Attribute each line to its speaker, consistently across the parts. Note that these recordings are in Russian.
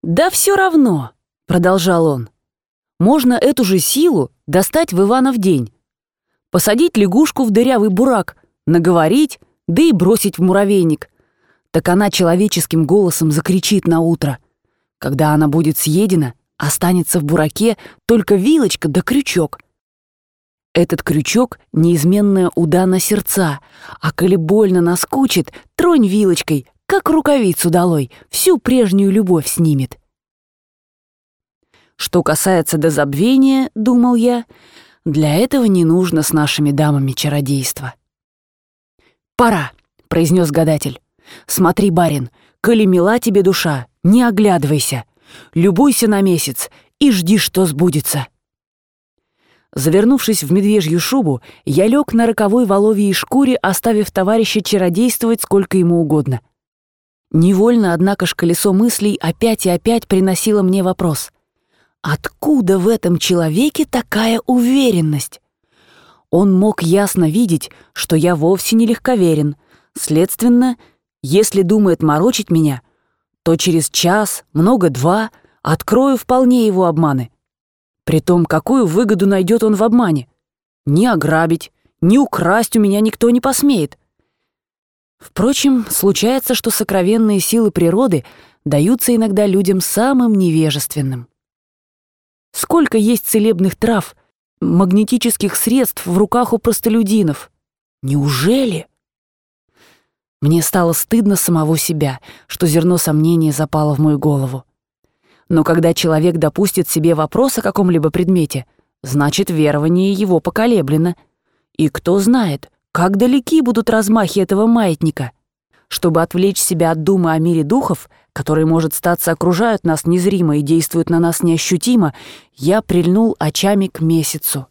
Speaker 1: «Да все равно», — продолжал он, — «можно эту же силу достать в Иванов день, посадить лягушку в дырявый бурак, наговорить, да и бросить в муравейник. Так она человеческим голосом закричит на утро. Когда она будет съедена, останется в бураке только вилочка да крючок. Этот крючок — неизменная уда на сердца, а коли больно наскучит, тронь вилочкой, как рукавицу долой, всю прежнюю любовь снимет». Что касается до забвения, думал я, для этого не нужно с нашими дамами чародейства. «Пора», — произнес гадатель. «Смотри, барин, коли мила тебе душа, не оглядывайся, любуйся на месяц и жди, что сбудется». Завернувшись в медвежью шубу, я лег на роковой воловьей шкуре, оставив товарища чародействовать сколько ему угодно. Невольно, однако ж, колесо мыслей опять и опять приносило мне вопрос: откуда в этом человеке такая уверенность? Он мог ясно видеть, что я вовсе не легковерен. Следственно, если думает морочить меня, то через час, много-два, открою вполне его обманы. Притом, какую выгоду найдет он в обмане? Ни ограбить, ни украсть у меня никто не посмеет. Впрочем, случается, что сокровенные силы природы даются иногда людям самым невежественным. Сколько есть целебных трав, магнетических средств в руках у простолюдинов? Неужели? Мне стало стыдно самого себя, что зерно сомнения запало в мою голову. Но когда человек допустит себе вопрос о каком-либо предмете, значит, верование его поколеблено. И кто знает, как далеки будут размахи этого маятника. Чтобы отвлечь себя от думы о мире духов, которые, может статься, окружают нас незримо и действуют на нас неощутимо, я прильнул очами к месяцу.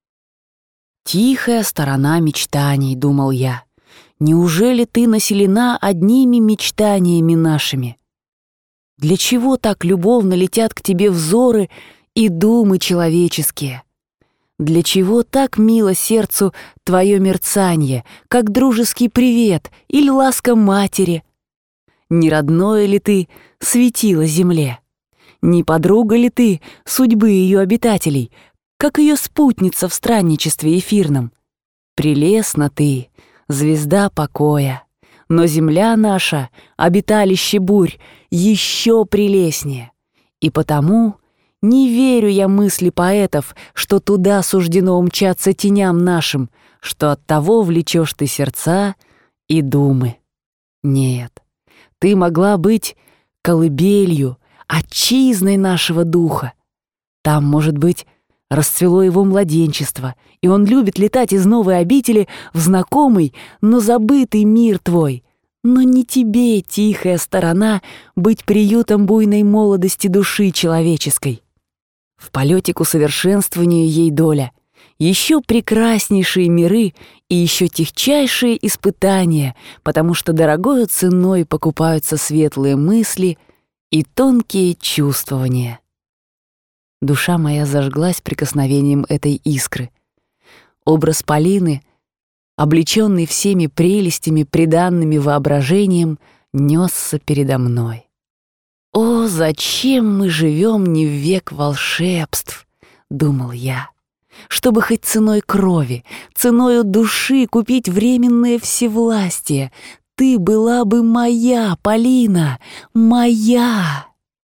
Speaker 1: «Тихая сторона мечтаний», — думал я. «Неужели ты населена одними мечтаниями нашими? Для чего так любовно летят к тебе взоры и думы человеческие? Для чего так мило сердцу твое мерцанье, как дружеский привет или ласка матери? Не родное ли ты светило земле? Не подруга ли ты судьбы ее обитателей, как ее спутница в странничестве эфирном? Прелестна ты, звезда покоя, но земля наша, обиталище бурь, еще прелестнее, и потому не верю я мысли поэтов, что туда суждено умчаться теням нашим, что оттого влечешь ты сердца и думы. Нет, ты могла быть колыбелью, отчизной нашего духа. Там, может быть, расцвело его младенчество, и он любит летать из новой обители в знакомый, но забытый мир твой. Но не тебе, тихая сторона, быть приютом буйной молодости души человеческой. В полете к усовершенствованию ей доля, еще прекраснейшие миры и еще тихчайшие испытания, потому что дорогою ценой покупаются светлые мысли и тонкие чувствования. Душа моя зажглась прикосновением этой искры. Образ Полины, облеченный всеми прелестями, приданными воображением, несся передо мной. «О, зачем мы живем не в век волшебств?» — думал я. «Чтобы хоть ценой крови, ценою души купить временное всевластие. Ты была бы моя, Полина, моя!»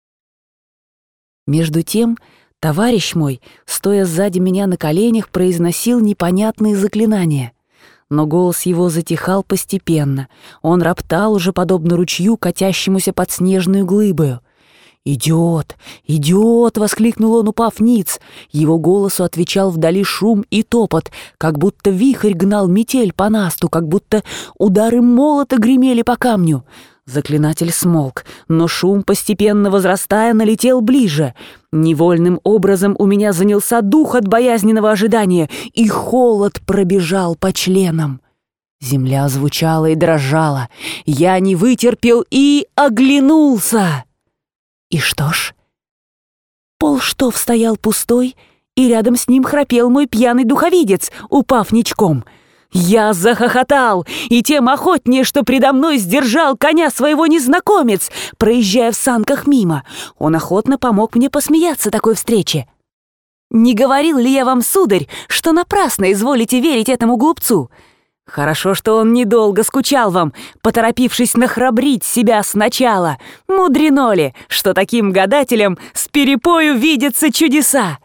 Speaker 1: Между тем товарищ мой, стоя сзади меня на коленях, произносил непонятные заклинания. Но голос его затихал постепенно. Он роптал уже подобно ручью, катящемуся под снежную глыбою. «Идет! Идет!» — воскликнул он, упав ниц. Его голосу отвечал вдали шум и топот, как будто вихрь гнал метель по насту, как будто удары молота гремели по камню. Заклинатель смолк, но шум, постепенно возрастая, налетел ближе. Невольным образом у меня занялся дух от боязненного ожидания, и холод пробежал по членам. Земля звучала и дрожала. Я не вытерпел и оглянулся. И что ж? Полштов стоял пустой, и рядом с ним храпел мой пьяный духовидец, упав ничком. Я захохотал, и тем охотнее, что предо мной сдержал коня своего незнакомец, проезжая в санках мимо. Он охотно помог мне посмеяться такой встрече. «Не говорил ли я вам, сударь, что напрасно изволите верить этому глупцу? Хорошо, что он недолго скучал вам, поторопившись нахрабрить себя сначала. Мудрено ли, что таким гадателям с перепою видятся чудеса?»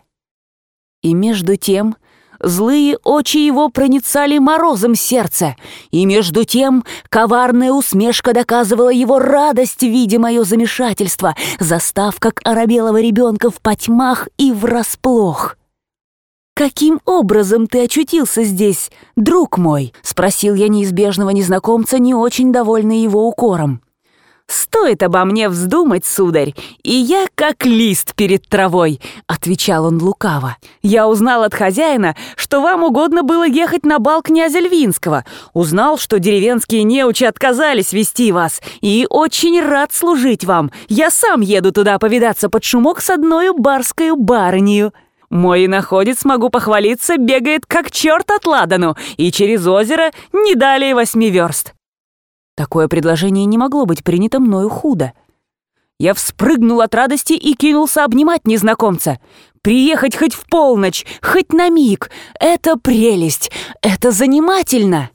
Speaker 1: И между тем злые очи его проницали морозом сердце, и между тем коварная усмешка доказывала его радость, видя мое замешательство, застав как оробелого ребенка в потьмах и врасплох. «Каким образом ты очутился здесь, друг мой?» — спросил я неизбежного незнакомца, не очень довольный его укором. «Стоит обо мне вздумать, сударь, и я как лист перед травой», — отвечал он лукаво. «Я узнал от хозяина, что вам угодно было ехать на бал князя Львинского, узнал, что деревенские неучи отказались вести вас, и очень рад служить вам. Я сам еду туда повидаться под шумок с одною барскою барынею. Мой иноходец, могу похвалиться, бегает как черт от ладану, и через озеро не далее 8 верст». Такое предложение не могло быть принято мною худо. Я вспрыгнул от радости и кинулся обнимать незнакомца. Приехать хоть в полночь, хоть на миг — это прелесть, это занимательно.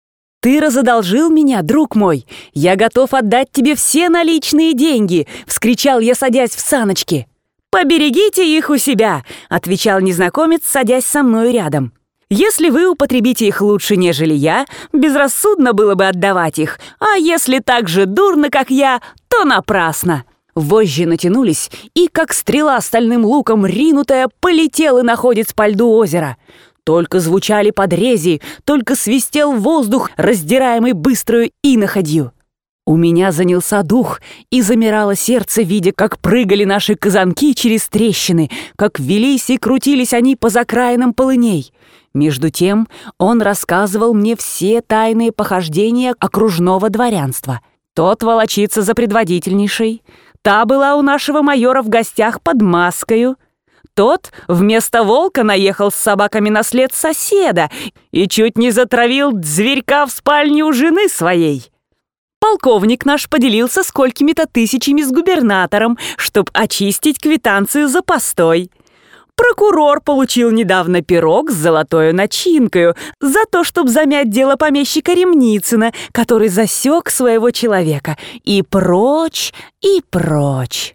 Speaker 1: «Ты разодолжил меня, друг мой, я готов отдать тебе все наличные деньги», — вскричал я, садясь в саночки. «Поберегите их у себя», — отвечал незнакомец, садясь со мною рядом. «Если вы употребите их лучше, нежели я, безрассудно было бы отдавать их, а если так же дурно, как я, то напрасно». Вожжи натянулись, и, как стрела стальным луком ринутая, полетел иноходец по льду озера. Только звучали подрези, только свистел воздух, раздираемый быстрою иноходью. У меня занялся дух, и замирало сердце, видя, как прыгали наши казанки через трещины, как велись и крутились они по закраинам полыней. Между тем он рассказывал мне все тайные похождения окружного дворянства. Тот волочится за предводительнейшей, та была у нашего майора в гостях под маскою, тот вместо волка наехал с собаками на след соседа и чуть не затравил зверька в спальне у жены своей. Полковник наш поделился сколькими-то тысячами с губернатором, чтоб очистить квитанцию за постой. Прокурор получил недавно пирог с золотою начинкою за то, чтоб замять дело помещика Ремницына, который засек своего человека, и прочь, и прочь.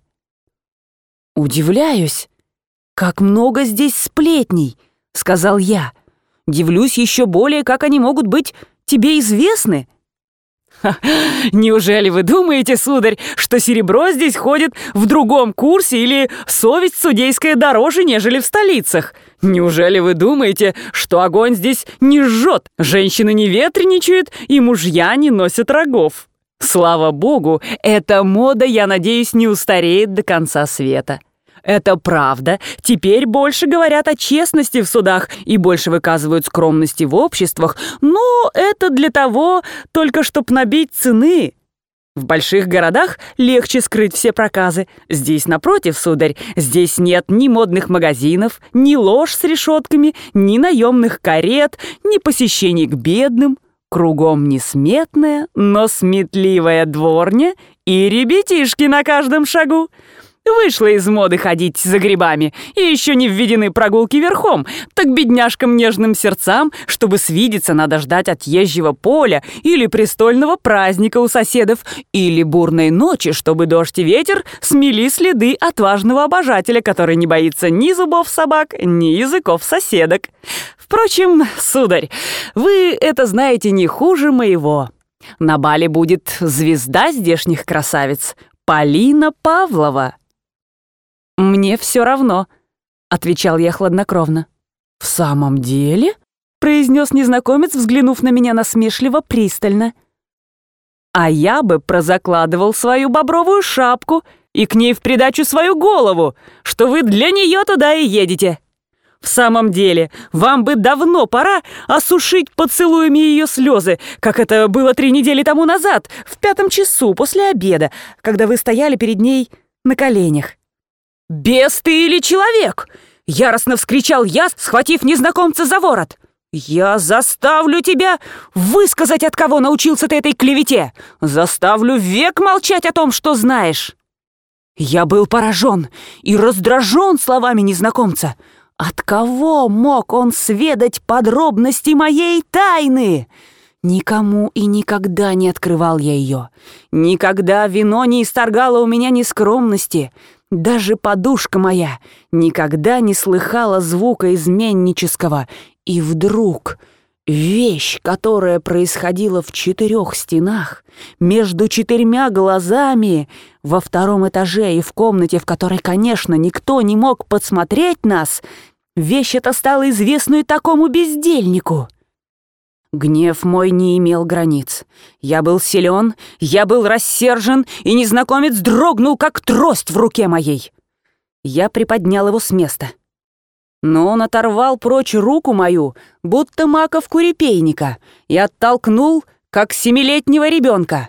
Speaker 1: «Удивляюсь, как много здесь сплетней», — сказал я. «Дивлюсь еще более, как они могут быть тебе известны». «Неужели вы думаете, сударь, что серебро здесь ходит в другом курсе или совесть судейская дороже, нежели в столицах? Неужели вы думаете, что огонь здесь не жжет, женщины не ветреничают и мужья не носят рогов? Слава богу, эта мода, я надеюсь, не устареет до конца света». Это правда. Теперь больше говорят о честности в судах и больше выказывают скромности в обществах, но это для того, только чтоб набить цены. В больших городах легче скрыть все проказы. Здесь, напротив, сударь, здесь нет ни модных магазинов, ни лож с решетками, ни наемных карет, ни посещений к бедным. Кругом несметная, но сметливая дворня и ребятишки на каждом шагу. Вышла из моды ходить за грибами, и еще не введены прогулки верхом, так бедняжкам нежным сердцам, чтобы свидеться, надо ждать отъезжего поля или престольного праздника у соседов, или бурной ночи, чтобы дождь и ветер смели следы отважного обожателя, который не боится ни зубов собак, ни языков соседок. Впрочем, сударь, вы это знаете не хуже моего. На бале будет звезда здешних красавиц, Полина Павлова». «Мне все равно», — отвечал я хладнокровно. «В самом деле?» — произнес незнакомец, взглянув на меня насмешливо пристально. «А я бы прозакладывал свою бобровую шапку и к ней в придачу свою голову, что вы для нее туда и едете. В самом деле, вам бы давно пора осушить поцелуями ее слезы, как это было 3 недели тому назад, в 5 часу после обеда, когда вы стояли перед ней на коленях». «Бес ты или человек?» — яростно вскричал я, схватив незнакомца за ворот. «Я заставлю тебя высказать, от кого научился ты этой клевете! Заставлю век молчать о том, что знаешь!» Я был поражен и раздражен словами незнакомца. От кого мог он сведать подробности моей тайны? Никому и никогда не открывал я ее. Никогда вино не исторгало у меня нескромности. Даже подушка моя никогда не слыхала звука изменнического. И вдруг вещь, которая происходила в 4 стенах, между 4 глазами, во 2 этаже и в комнате, в которой, конечно, никто не мог подсмотреть нас, вещь эта стала известной такому бездельнику. Гнев мой не имел границ. Я был силен, я был рассержен, и незнакомец дрогнул, как трость в руке моей. Я приподнял его с места. Но он оторвал прочь руку мою, будто маковку репейника, и оттолкнул, как 7-летнего ребенка.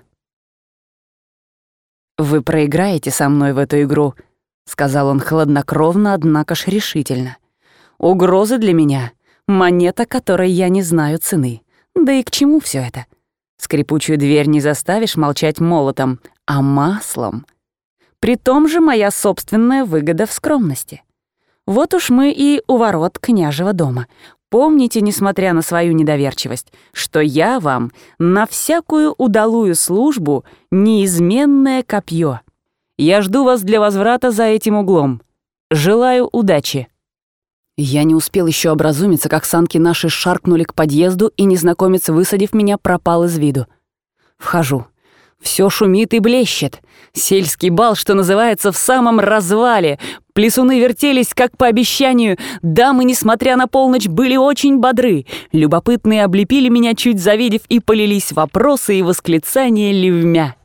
Speaker 1: «Вы проиграете со мной в эту игру», — сказал он хладнокровно, однако ж решительно. «Угрозы для меня — монета, которой я не знаю цены. Да и к чему все это? Скрипучую дверь не заставишь молчать молотом, а маслом. При том же моя собственная выгода в скромности. Вот уж мы и у ворот княжего дома. Помните, несмотря на свою недоверчивость, что я вам на всякую удалую службу неизменное копье. Я жду вас для возврата за этим углом. Желаю удачи». Я не успел еще образумиться, как санки наши шаркнули к подъезду, и незнакомец, высадив меня, пропал из виду. Вхожу. Все шумит и блещет. Сельский бал, что называется, в самом развале. Плясуны вертелись, как по обещанию. Дамы, несмотря на полночь, были очень бодры. Любопытные облепили меня, чуть завидев, и полились вопросы и восклицания ливмя.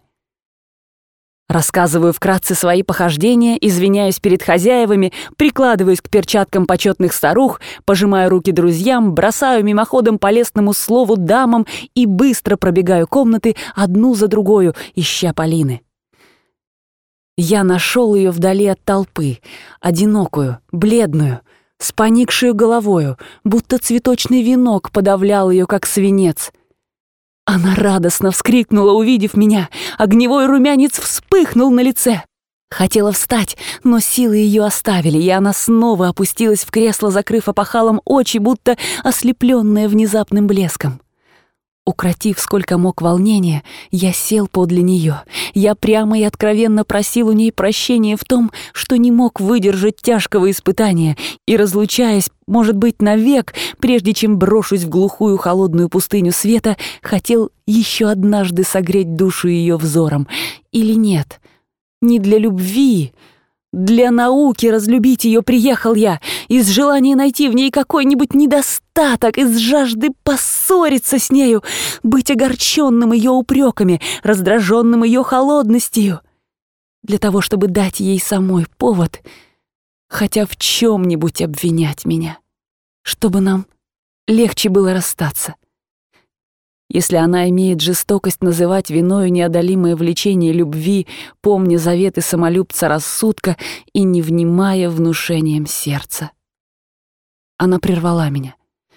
Speaker 1: Рассказываю вкратце свои похождения, извиняюсь перед хозяевами, прикладываюсь к перчаткам почетных старух, пожимаю руки друзьям, бросаю мимоходом по лестному слову дамам и быстро пробегаю комнаты одну за другою, ища Полины. Я нашел ее вдали от толпы, одинокую, бледную, с поникшей головою, будто цветочный венок подавлял ее, как свинец. Она радостно вскрикнула, увидев меня. Огневой румянец вспыхнул на лице. Хотела встать, но силы ее оставили, и она снова опустилась в кресло, закрыв опахалом очи, будто ослепленная внезапным блеском. Укротив сколько мог волнения, я сел подле нее. Я прямо и откровенно просил у ней прощения в том, что не мог выдержать тяжкого испытания, и, разлучаясь, может быть, навек, прежде чем брошусь в глухую холодную пустыню света, хотел еще однажды согреть душу ее взором. Или нет, не для любви, для науки разлюбить ее приехал я, из желания найти в ней какой-нибудь недостаток, из жажды поссориться с нею, быть огорченным ее упреками, раздраженным ее холодностью, для того, чтобы дать ей самой повод хотя в чем-нибудь обвинять меня, чтобы нам легче было расстаться. Если она имеет жестокость называть виною неодолимое влечение любви, помня заветы самолюбца рассудка и не внимая внушением сердца. Она прервала меня.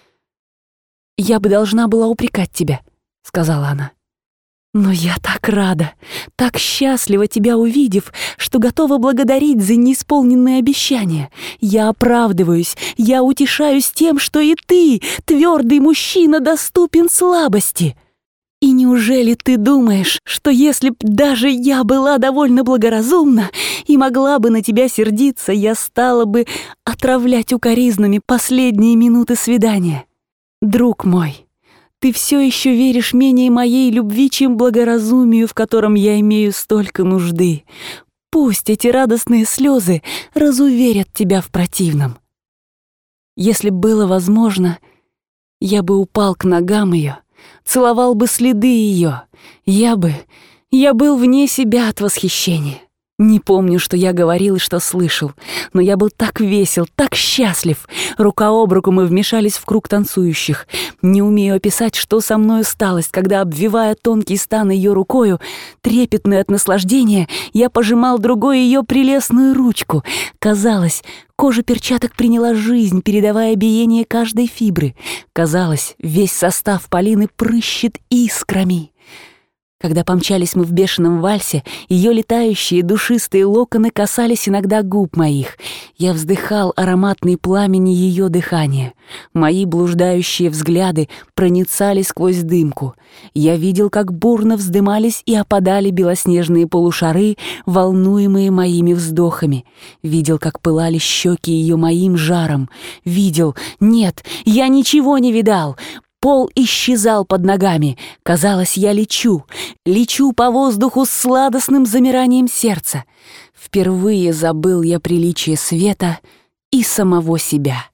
Speaker 1: «Я бы должна была упрекать тебя», — сказала она. «Но я так рада, так счастлива тебя увидев, что готова благодарить за неисполненные обещания. Я оправдываюсь, я утешаюсь тем, что и ты, твердый мужчина, доступен слабости. И неужели ты думаешь, что если б даже я была довольно благоразумна и могла бы на тебя сердиться, я стала бы отравлять укоризнами последние минуты свидания? Друг мой, ты все еще веришь менее моей любви, чем благоразумию, в котором я имею столько нужды. Пусть эти радостные слезы разуверят тебя в противном. Если б было возможно, я бы упал к ногам ее, целовал бы следы ее. Я был вне себя от восхищения. Не помню, что я говорил и что слышал, но я был так весел, так счастлив. Рука об руку мы вмешались в круг танцующих. Не умею описать, что со мною сталось, когда, обвивая тонкий стан ее рукою, трепетный от наслаждения, я пожимал другой ее прелестную ручку. Казалось, кожа перчаток приняла жизнь, передавая биение каждой фибры. Казалось, весь состав Полины прыщет искрами. Когда помчались мы в бешеном вальсе, ее летающие душистые локоны касались иногда губ моих. Я вздыхал ароматный пламени ее дыхания. Мои блуждающие взгляды проницали сквозь дымку. Я видел, как бурно вздымались и опадали белоснежные полушары, волнуемые моими вздохами. Видел, как пылали щеки ее моим жаром. Видел... Нет, я ничего не видал. Пол исчезал под ногами. Казалось, я лечу по воздуху с сладостным замиранием сердца. Впервые забыл я приличие света и самого себя.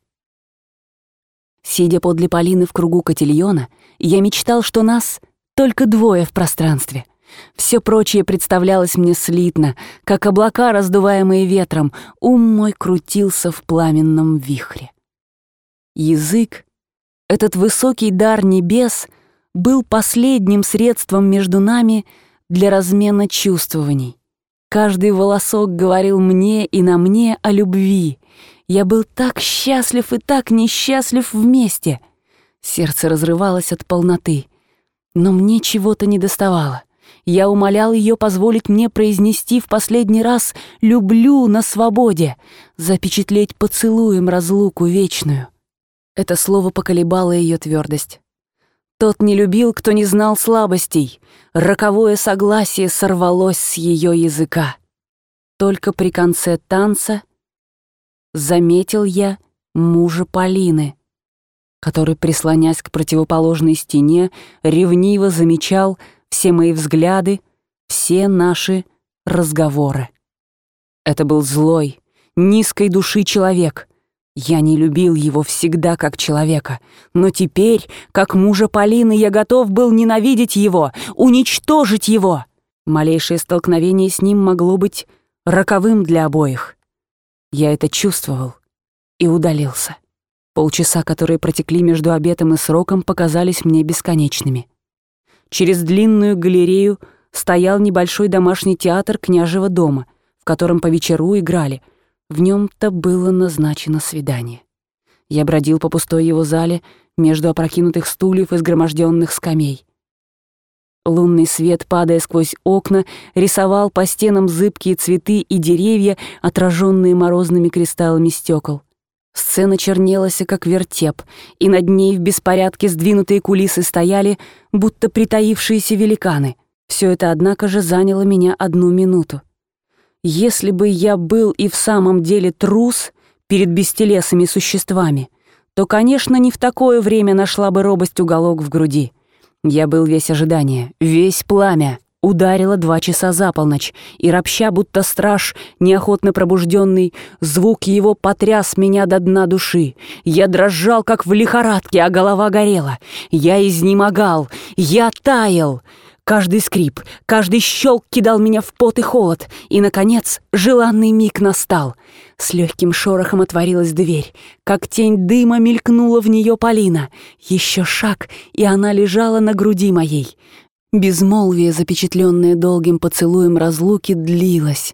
Speaker 1: Сидя подле Полины в кругу котильона, я мечтал, что нас только двое в пространстве. Все прочее представлялось мне слитно, как облака, раздуваемые ветром. Ум мой крутился в пламенном вихре. Язык, этот высокий дар небес, был последним средством между нами для размена чувствований. Каждый волосок говорил мне и на мне о любви. Я был так счастлив и так несчастлив вместе. Сердце разрывалось от полноты, но мне чего-то недоставало. Я умолял ее позволить мне произнести в последний раз «люблю» на свободе, запечатлеть поцелуем разлуку вечную. Это слово поколебало ее твердость. Тот не любил, кто не знал слабостей. Роковое согласие сорвалось с ее языка. Только при конце танца заметил я мужа Полины, который, прислонясь к противоположной стене, ревниво замечал все мои взгляды, все наши разговоры. Это был злой, низкой души человек. Я не любил его всегда как человека, но теперь, как мужа Полины, я готов был ненавидеть его, уничтожить его. Малейшее столкновение с ним могло быть роковым для обоих. Я это чувствовал и удалился. Полчаса, которые протекли между обедом и сроком, показались мне бесконечными. Через длинную галерею стоял небольшой домашний театр княжего дома, в котором по вечеру играли. В нем-то было назначено свидание. Я бродил по пустой его зале между опрокинутых стульев и сгромождённых скамей. Лунный свет, падая сквозь окна, рисовал по стенам зыбкие цветы и деревья, отраженные морозными кристаллами стекол. Сцена чернелась, как вертеп, и над ней в беспорядке сдвинутые кулисы стояли, будто притаившиеся великаны. Все это, однако же, заняло меня 1 минуту. Если бы я был и в самом деле трус перед бестелесыми существами, то, конечно, не в такое время нашла бы робость уголок в груди. Я был весь ожидание, весь пламя. Ударило 2 часа за полночь, и, ропща, будто страж, неохотно пробужденный, звук его потряс меня до дна души. Я дрожал, как в лихорадке, а голова горела. Я изнемогал, я таял. Каждый скрип, каждый щелк кидал меня в пот и холод, и, наконец, желанный миг настал. С легким шорохом отворилась дверь, как тень дыма мелькнула в нее Полина. Еще шаг, и она лежала на груди моей. Безмолвие, запечатленное долгим поцелуем разлуки, длилось.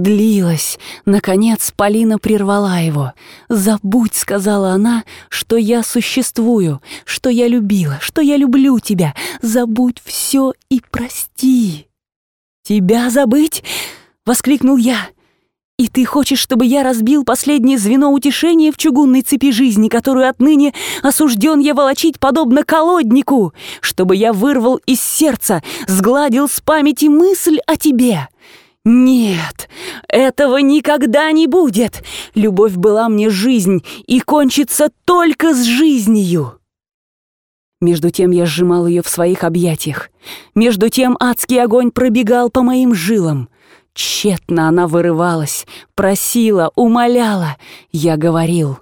Speaker 1: Наконец Полина прервала его. «Забудь», — сказала она, — «что я существую, что я любила, что я люблю тебя. Забудь все и прости». «Тебя забыть?» — воскликнул я. «И ты хочешь, чтобы я разбил последнее звено утешения в чугунной цепи жизни, которую отныне осужден я волочить подобно колоднику? Чтобы я вырвал из сердца, сгладил с памяти мысль о тебе? Нет, этого никогда не будет. Любовь была мне жизнь и кончится только с жизнью». Между тем я сжимал ее в своих объятиях. Между тем адский огонь пробегал по моим жилам. Тщетно она вырывалась, просила, умоляла. Я говорил: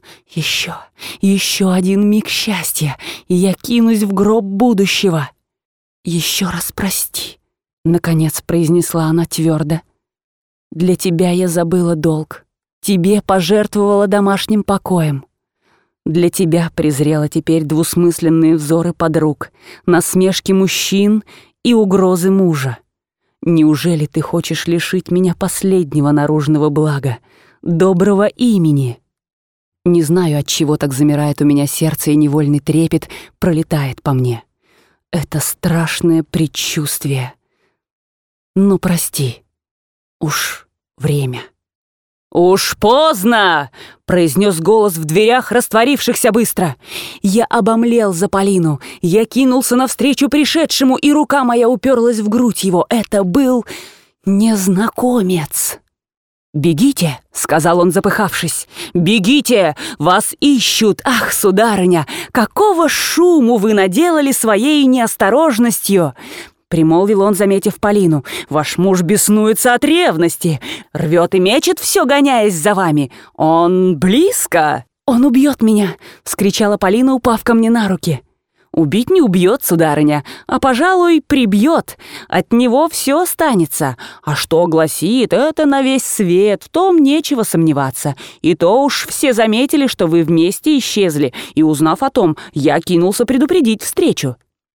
Speaker 1: еще один миг счастья, и я кинусь в гроб будущего. «Еще раз прости», — наконец произнесла она твердо. Для тебя я забыла долг, тебе пожертвовала домашним покоем. Для тебя презрела теперь двусмысленные взоры подруг, насмешки мужчин и угрозы мужа. Неужели ты хочешь лишить меня последнего наружного блага, доброго имени? Не знаю, от чего так замирает у меня сердце, и невольный трепет пролетает по мне. Это страшное предчувствие. Ну, прости. Уж время. «Уж поздно!» — произнес голос в дверях, растворившихся быстро. Я обомлел за Полину. Я кинулся навстречу пришедшему, и рука моя уперлась в грудь его. Это был незнакомец. «Бегите!» — сказал он, запыхавшись. «Бегите! Вас ищут! Ах, сударыня, какого шуму вы наделали своей неосторожностью!» Примолвил он, заметив Полину. «Ваш муж беснуется от ревности, рвет и мечет все, гоняясь за вами. Он близко!» «Он убьет меня!» — вскричала Полина, упав ко мне на руки. «Убить не убьет, сударыня, а, пожалуй, прибьет. От него все останется. А что гласит, это на весь свет, в том нечего сомневаться. И то уж все заметили, что вы вместе исчезли, и, узнав о том, я кинулся предупредить встречу».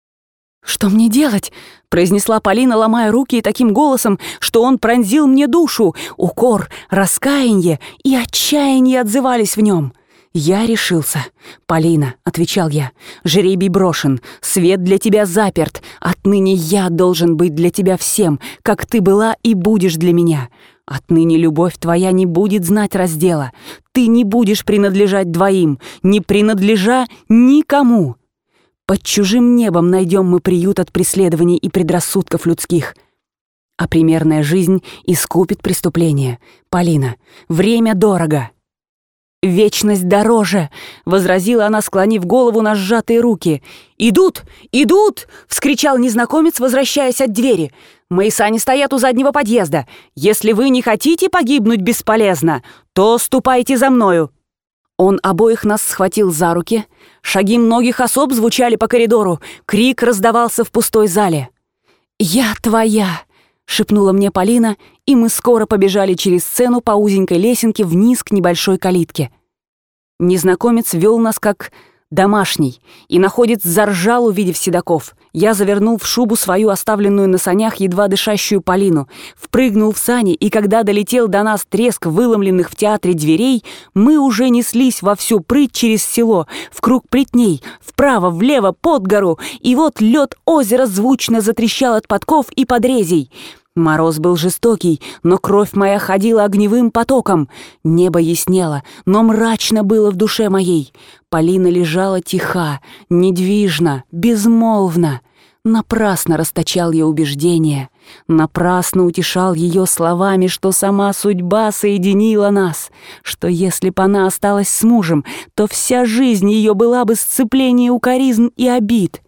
Speaker 1: «Что мне делать?» — произнесла Полина, ломая руки таким голосом, что он пронзил мне душу. Укор, раскаяние и отчаяние отзывались в нем. Я решился. «Полина», — отвечал я, — «жребий брошен, свет для тебя заперт. Отныне я должен быть для тебя всем, как ты была и будешь для меня. Отныне любовь твоя не будет знать раздела. Ты не будешь принадлежать двоим, не принадлежа никому. Под чужим небом найдем мы приют от преследований и предрассудков людских. А примерная жизнь искупит преступление. Полина, время дорого». «Вечность дороже!» — возразила она, склонив голову на сжатые руки. «Идут! Идут!» — вскричал незнакомец, возвращаясь от двери. «Мои сани стоят у заднего подъезда. Если вы не хотите погибнуть бесполезно, то ступайте за мною». Он обоих нас схватил за руки. Шаги многих особ звучали по коридору. Крик раздавался в пустой зале. «Я твоя!» — шепнула мне Полина, и мы скоро побежали через сцену по узенькой лесенке вниз к небольшой калитке. Незнакомец вел нас как домашний, и находец заржал, увидев седаков. Я завернул в шубу свою, оставленную на санях, едва дышащую Полину, впрыгнул в сани, и когда долетел до нас треск выломленных в театре дверей, мы уже неслись во всю прыть через село, в круг плетней, вправо, влево, под гору, и вот лед озера звучно затрещал от подков и подрезей. Мороз был жестокий, но кровь моя ходила огневым потоком. Небо яснело, но мрачно было в душе моей. Полина лежала тиха, недвижна, безмолвна. Напрасно расточал я убеждения, напрасно утешал ее словами, что сама судьба соединила нас, что если б она осталась с мужем, то вся жизнь ее была бы сцепление укоризн и обид.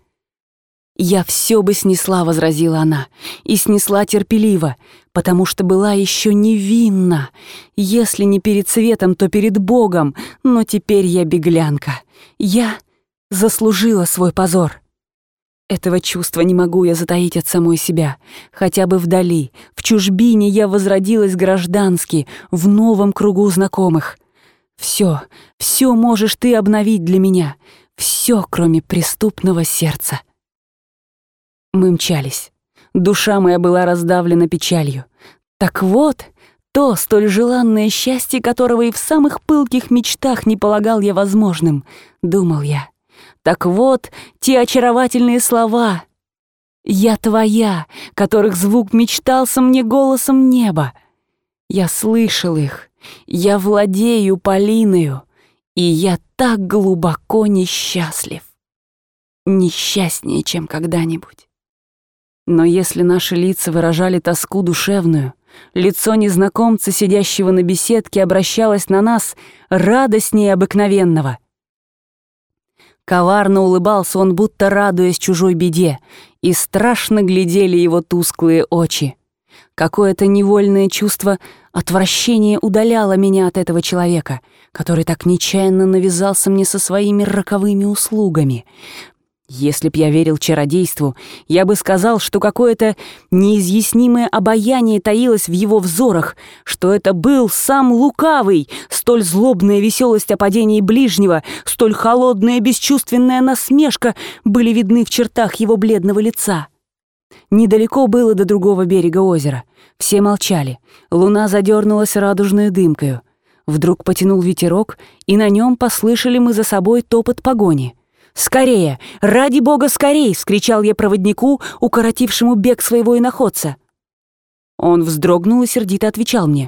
Speaker 1: «Я все бы снесла», — возразила она, — «и снесла терпеливо, потому что была еще невинна. Если не перед светом, то перед Богом, но теперь я беглянка. Я заслужила свой позор. Этого чувства не могу я затаить от самой себя. Хотя бы вдали, в чужбине я возродилась граждански, в новом кругу знакомых. Все можешь ты обновить для меня, все, кроме преступного сердца». Мы мчались. Душа моя была раздавлена печалью. Так вот, то столь желанное счастье, которого и в самых пылких мечтах не полагал я возможным, думал я. Так вот, те очаровательные слова «Я твоя», которых звук мечтался мне голосом неба. Я слышал их, я владею Полиною, и я так глубоко несчастлив. Несчастнее, чем когда-нибудь. Но если наши лица выражали тоску душевную, лицо незнакомца, сидящего на беседке, обращалось на нас радостнее обыкновенного. Коварно улыбался он, будто радуясь чужой беде, и страшно глядели его тусклые очи. Какое-то невольное чувство отвращения удаляло меня от этого человека, который так нечаянно навязался мне со своими роковыми услугами. Если б я верил чародейству, я бы сказал, что какое-то неизъяснимое обаяние таилось в его взорах, что это был сам лукавый, столь злобная веселость о падении ближнего, столь холодная бесчувственная насмешка были видны в чертах его бледного лица. Недалеко было до другого берега озера. Все молчали. Луна задернулась радужной дымкою. Вдруг потянул ветерок, и на нем послышали мы за собой топот погони. «Скорее! Ради бога, скорей!» — вскричал я проводнику, укоротившему бег своего иноходца. Он вздрогнул и сердито отвечал мне.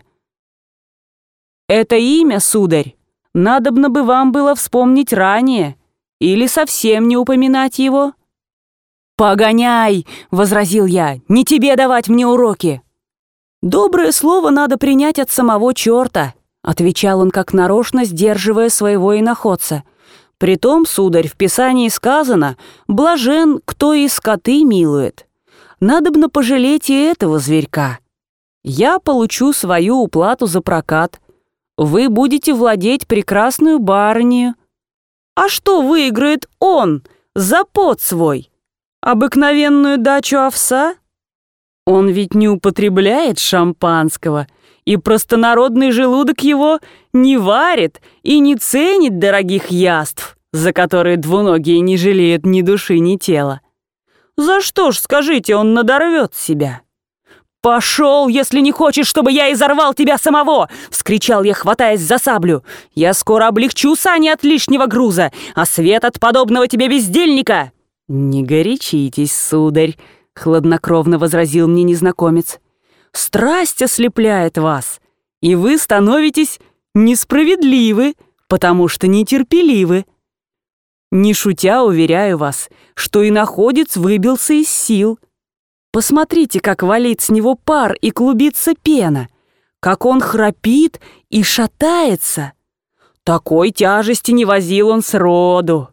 Speaker 1: «Это имя, сударь, надобно бы вам было вспомнить ранее или совсем не упоминать его». «Погоняй!» — возразил я. «Не тебе давать мне уроки!» «Доброе слово надо принять от самого черта», — отвечал он как нарочно, сдерживая своего иноходца. «Притом, сударь, в Писании сказано: блажен, кто и скоты милует. Надобно пожалеть и этого зверька. Я получу свою уплату за прокат. Вы будете владеть прекрасную барынею. А что выиграет он за пот свой? Обыкновенную дачу овса? Он ведь не употребляет шампанского, и простонародный желудок его не варит и не ценит дорогих яств, за которые двуногие не жалеют ни души, ни тела. За что ж, скажите, он надорвет себя?» «Пошел, если не хочешь, чтобы я изорвал тебя самого!» — вскричал я, хватаясь за саблю. «Я скоро облегчу сани от лишнего груза, а свет от подобного тебе бездельника!» «Не горячитесь, сударь», — хладнокровно возразил мне незнакомец. «Страсть ослепляет вас, и вы становитесь несправедливы, потому что нетерпеливы. Не шутя, уверяю вас, что иноходец выбился из сил. Посмотрите, как валит с него пар и клубится пена, как он храпит и шатается. Такой тяжести не возил он сроду.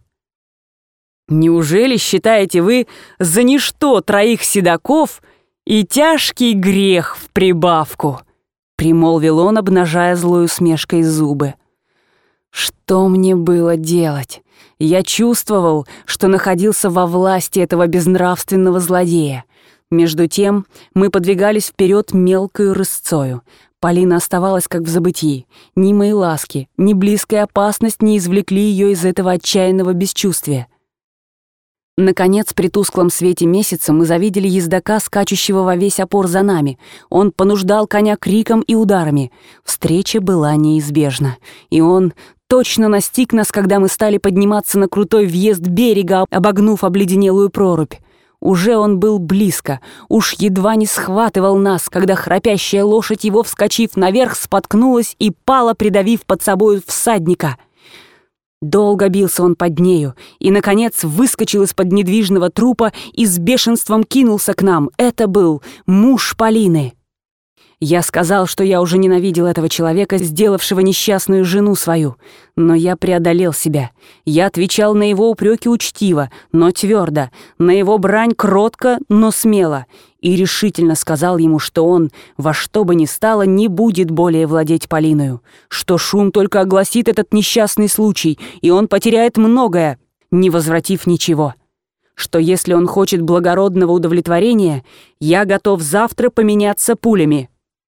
Speaker 1: Неужели считаете вы за ничто троих седаков и тяжкий грех в прибавку?» — примолвил он, обнажая злой усмешкой зубы. Что мне было делать? Я чувствовал, что находился во власти этого безнравственного злодея. Между тем мы подвигались вперед мелкою рысцою. Полина оставалась как в забытии. Ни мои ласки, ни близкая опасность не извлекли ее из этого отчаянного бесчувствия. Наконец, при тусклом свете месяца мы завидели ездока, скачущего во весь опор за нами. Он понуждал коня криком и ударами. Встреча была неизбежна. И он точно настиг нас, когда мы стали подниматься на крутой въезд берега, обогнув обледенелую прорубь. Уже он был близко, уж едва не схватывал нас, когда храпящая лошадь его, вскочив наверх, споткнулась и пала, придавив под собой всадника. Долго бился он под нею и, наконец, выскочил из-под недвижного трупа и с бешенством кинулся к нам. Это был муж Полины. Я сказал, что я уже ненавидел этого человека, сделавшего несчастную жену свою. Но я преодолел себя. Я отвечал на его упреки учтиво, но твердо, на его брань кротко, но смело. И решительно сказал ему, что он во что бы ни стало не будет более владеть Полиною, что шум только огласит этот несчастный случай, и он потеряет многое, не возвратив ничего. Что если он хочет благородного удовлетворения, я готов завтра поменяться пулями.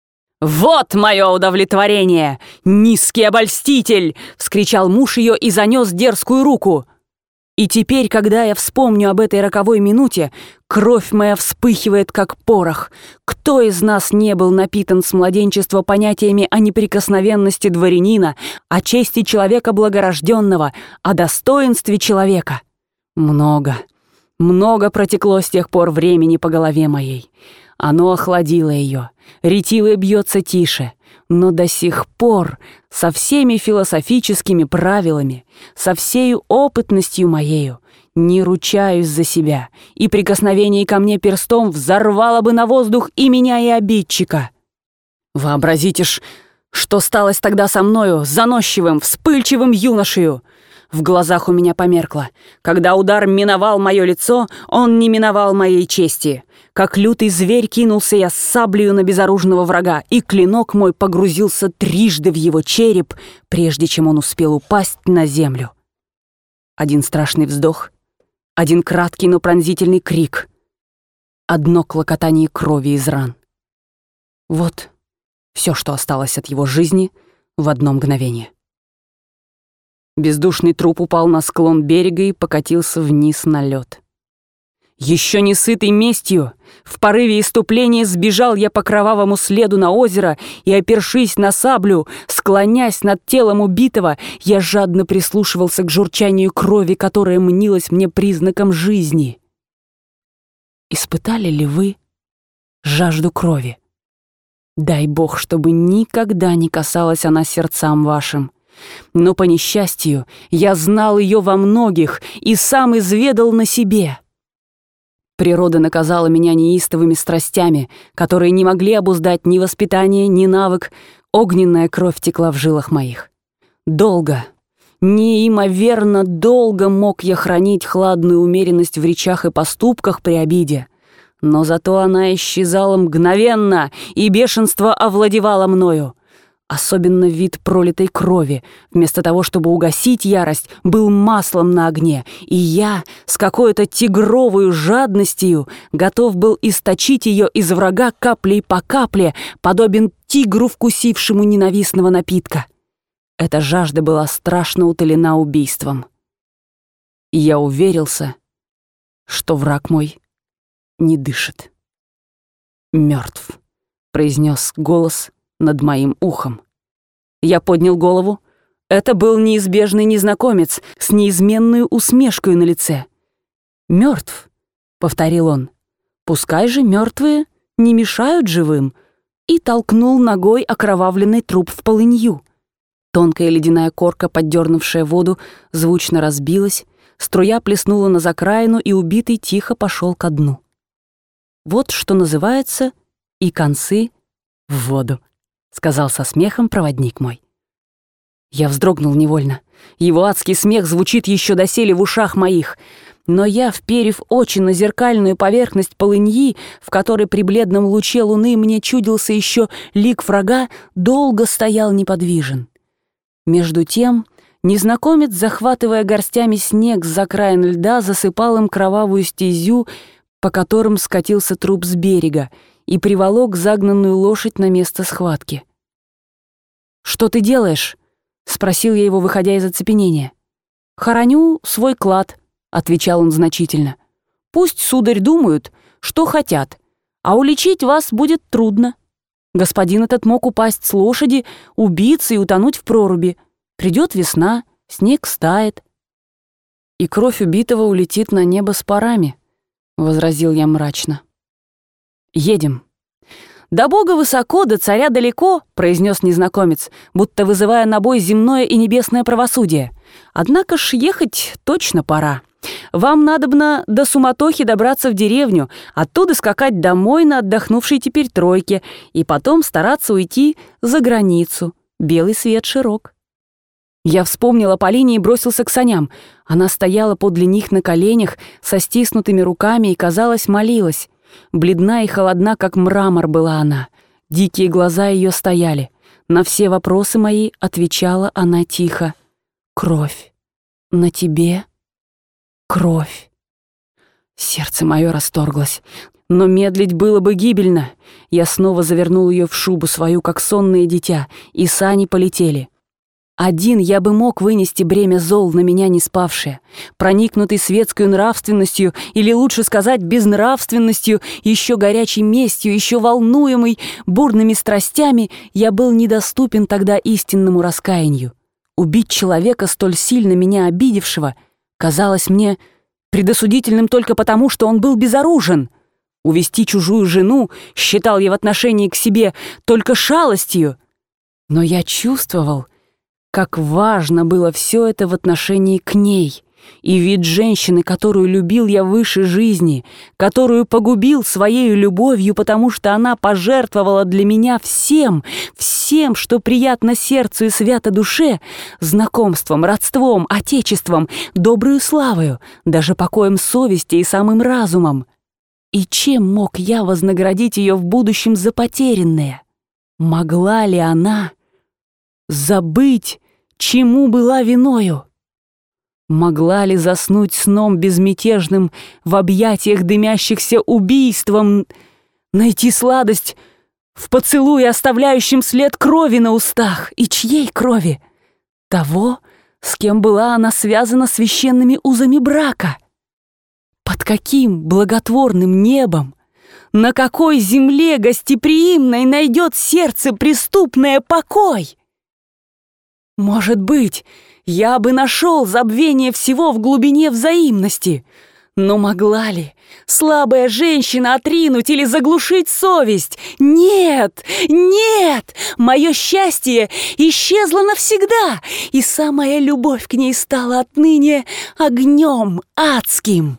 Speaker 1: «Вот мое удовлетворение! Низкий обольститель!» — вскричал муж ее и занес дерзкую руку. И теперь, когда я вспомню об этой роковой минуте, кровь моя вспыхивает, как порох. Кто из нас не был напитан с младенчества понятиями о неприкосновенности дворянина, о чести человека благорожденного, о достоинстве человека? Много протекло с тех пор времени по голове моей. Оно охладило ее, ретивое бьется тише, но до сих пор со всеми философическими правилами, со всею опытностью моею не ручаюсь за себя, и прикосновение ко мне перстом взорвало бы на воздух и меня, и обидчика. Вообразите ж, что сталось тогда со мною, заносчивым, вспыльчивым юношею. В глазах у меня померкло. Когда удар миновал мое лицо, он не миновал моей чести. Как лютый зверь кинулся я с саблею на безоружного врага, и клинок мой погрузился трижды в его череп, прежде чем он успел упасть на землю. Один страшный вздох, Один краткий, но пронзительный крик. Одно клокотание крови из ран. Вот все, что осталось от его жизни в одно мгновение. Бездушный труп упал на склон берега и покатился вниз на лед. Еще не сытый местью, в порыве исступления сбежал я по кровавому следу на озеро и, опершись на саблю, склонясь над телом убитого, я жадно прислушивался к журчанию крови, которая мнилась мне признаком жизни. Испытали ли вы жажду крови? Дай Бог, чтобы никогда не касалась она сердцам вашим. Но, по несчастью, я знал ее во многих и сам изведал на себе. Природа наказала меня неистовыми страстями, которые не могли обуздать ни воспитание, ни навык. Огненная кровь текла в жилах моих. Долго, неимоверно долго мог я хранить хладную умеренность в речах и поступках при обиде. Но зато она исчезала мгновенно, и бешенство овладевало мною. Особенно вид пролитой крови, вместо того, чтобы угасить ярость, был маслом на огне, и я с какой-то тигровой жадностью готов был источить ее из врага каплей по капле, подобен тигру, вкусившему ненавистного напитка. Эта жажда была страшно утолена убийством. И я уверился, что враг мой не дышит. «Мертв», — произнес голос над моим ухом. Я поднял голову. Это был неизбежный незнакомец с неизменной усмешкой на лице. «Мертв», — повторил он. «Пускай же мертвые не мешают живым», и толкнул ногой окровавленный труп в полынью. Тонкая ледяная корка, поддернувшая воду, звучно разбилась, струя плеснула на закраину, и убитый тихо пошел ко дну. Вот что называется «и концы в воду», — сказал со смехом проводник мой. Я вздрогнул невольно. Его адский смех звучит еще доселе в ушах моих. Но я, вперев очи на зеркальную поверхность полыньи, в которой при бледном луче луны мне чудился еще лик врага, долго стоял неподвижен. Между тем незнакомец, захватывая горстями снег с закраин льда, засыпал им кровавую стезю, по которым скатился труп с берега, и приволок загнанную лошадь на место схватки. «Что ты делаешь?» — спросил я его, выходя из оцепенения. «Хороню свой клад», — отвечал он значительно. «Пусть, сударь, думают, что хотят, а уличить вас будет трудно. Господин этот мог упасть с лошади, убиться и утонуть в проруби. Придет весна, снег стает». «И кровь убитого улетит на небо с парами», — возразил я мрачно. «Едем». «До Бога высоко, до царя далеко», — произнес незнакомец, будто вызывая на бой земное и небесное правосудие. «Однако ж ехать точно пора. Вам надобно до суматохи добраться в деревню, оттуда скакать домой на отдохнувшей теперь тройке и потом стараться уйти за границу. Белый свет широк». Я вспомнил о Полине и бросился к саням. Она стояла подле них на коленях, со стиснутыми руками и, казалось, молилась. Бледна и холодна, как мрамор была она. Дикие глаза ее стояли. На все вопросы мои отвечала она тихо. «Кровь. На тебе кровь». Сердце мое расторглось. Но медлить было бы гибельно. Я снова завернул ее в шубу свою, как сонное дитя, и сани полетели. Один я бы мог вынести бремя зол, на меня не спавшее. Проникнутый светской нравственностью, или лучше сказать безнравственностью, еще горячей местью, еще волнуемый бурными страстями, я был недоступен тогда истинному раскаянию. Убить человека, столь сильно меня обидевшего, казалось мне предосудительным только потому, что он был безоружен. Увести чужую жену считал я в отношении к себе только шалостью. Но я чувствовал, как важно было все это в отношении к ней, и вид женщины, которую любил я выше жизни, которую погубил своей любовью, потому что она пожертвовала для меня всем, что приятно сердцу и свято душе, знакомством, родством, отечеством, добрую славою, даже покоем совести и самым разумом. И чем мог я вознаградить ее в будущем за потерянное? Могла ли она забыть, чему была виною? Могла ли заснуть сном безмятежным в объятиях дымящихся убийством, найти сладость в поцелуе, оставляющем след крови на устах? И чьей крови? Того, с кем была она связана священными узами брака. Под каким благотворным небом, на какой земле гостеприимной найдет сердце преступное покой? Может быть, я бы нашел забвение всего в глубине взаимности, но могла ли слабая женщина отринуть или заглушить совесть? Нет, нет! Мое счастье исчезло навсегда, и самая любовь к ней стала отныне огнем адским.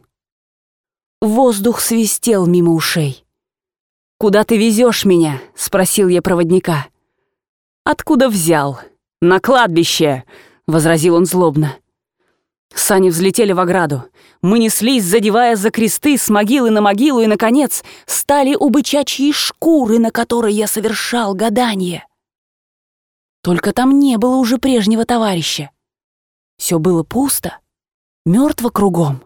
Speaker 1: Воздух свистел мимо ушей. «Куда ты везешь меня?» — спросил я проводника. «Откуда взял? На кладбище!» — возразил он злобно. Сани взлетели в ограду. Мы неслись, задевая за кресты с могилы на могилу, и, наконец, стали у бычачьей шкуры, на которой я совершал гадание. Только там не было уже прежнего товарища. Все было пусто, мертво кругом.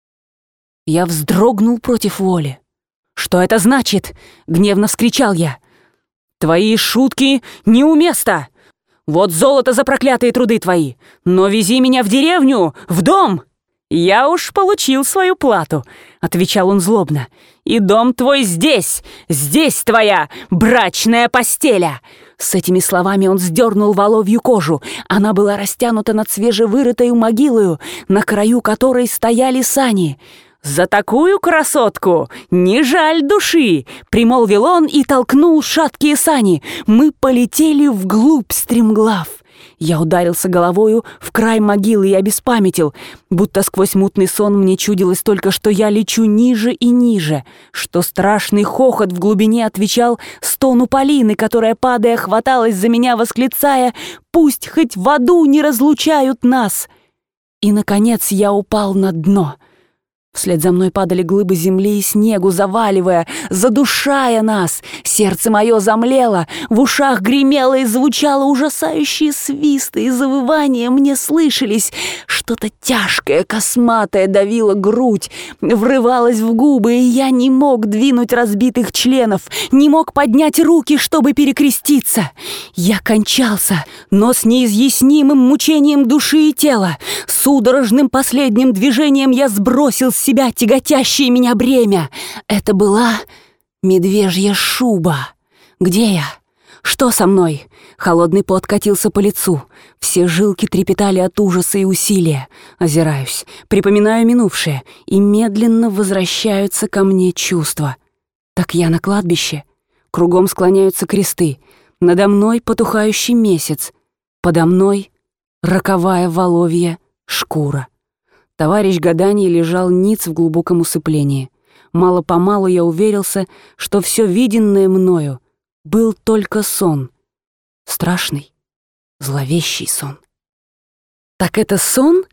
Speaker 1: Я вздрогнул против воли. «Что это значит?» — гневно вскричал я. «Твои шутки неуместно! Вот золото за проклятые труды твои! Но вези меня в деревню, в дом!» «Я уж получил свою плату», — отвечал он злобно. «И дом твой здесь, здесь твоя брачная постеля!» С этими словами он сдернул воловью кожу. Она была растянута над свежевырытою могилою, на краю которой стояли сани. «За такую красотку не жаль души!» — примолвил он и толкнул шаткие сани. Мы полетели вглубь стремглав. Я ударился головою в край могилы и обеспамятил, будто сквозь мутный сон мне чудилось только, что я лечу ниже и ниже, что страшный хохот в глубине отвечал стону Полины, которая, падая, хваталась за меня, восклицая: «Пусть хоть в аду не разлучают нас!» И, наконец, я упал на дно. Вслед за мной падали глыбы земли и снегу, заваливая, задушая нас. Сердце мое замлело, в ушах гремело и звучало ужасающие свисты и завывания мне слышались. Что-то тяжкое, косматое давило грудь, врывалось в губы, и я не мог двинуть разбитых членов, не мог поднять руки, чтобы перекреститься. Я кончался, но с неизъяснимым мучением души и тела. Судорожным последним движением я сбросил с себя тяготящее меня бремя. Это была медвежья шуба. Где я? Что со мной? Холодный пот катился по лицу. Все жилки трепетали от ужаса и усилия. Озираюсь, припоминаю минувшее, и медленно возвращаются ко мне чувства. Так я на кладбище. Кругом склоняются кресты. Надо мной потухающий месяц. Подо мной роковая воловья шкура. Товарищ гаданий лежал ниц в глубоком усыплении. Мало-помалу я уверился, что все виденное мною был только сон. Страшный, зловещий сон. «Так это сон?»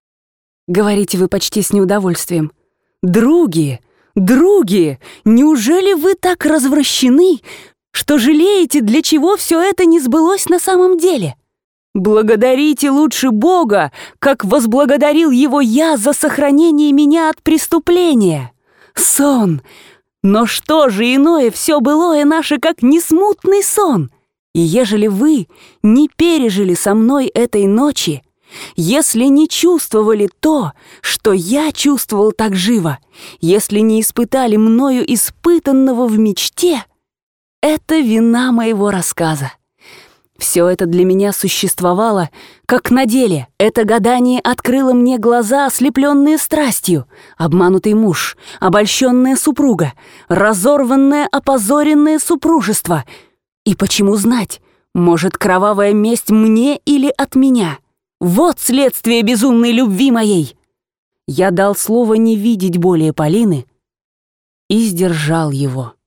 Speaker 1: — говорите вы почти с неудовольствием. «Други, други, неужели вы так развращены, что жалеете, для чего все это не сбылось на самом деле? Благодарите лучше Бога, как возблагодарил его я за сохранение меня от преступления. Сон! Но что же иное все былое наше, как несмутный сон? И ежели вы не пережили со мной этой ночи, если не чувствовали то, что я чувствовал так живо, если не испытали мною испытанного в мечте, это вина моего рассказа. Все это для меня существовало, как на деле. Это гадание открыло мне глаза, ослепленные страстью. Обманутый муж, обольщенная супруга, разорванное, опозоренное супружество. И почему знать, может, кровавая месть мне или от меня? Вот следствие безумной любви моей. Я дал слово не видеть более Полины и сдержал его.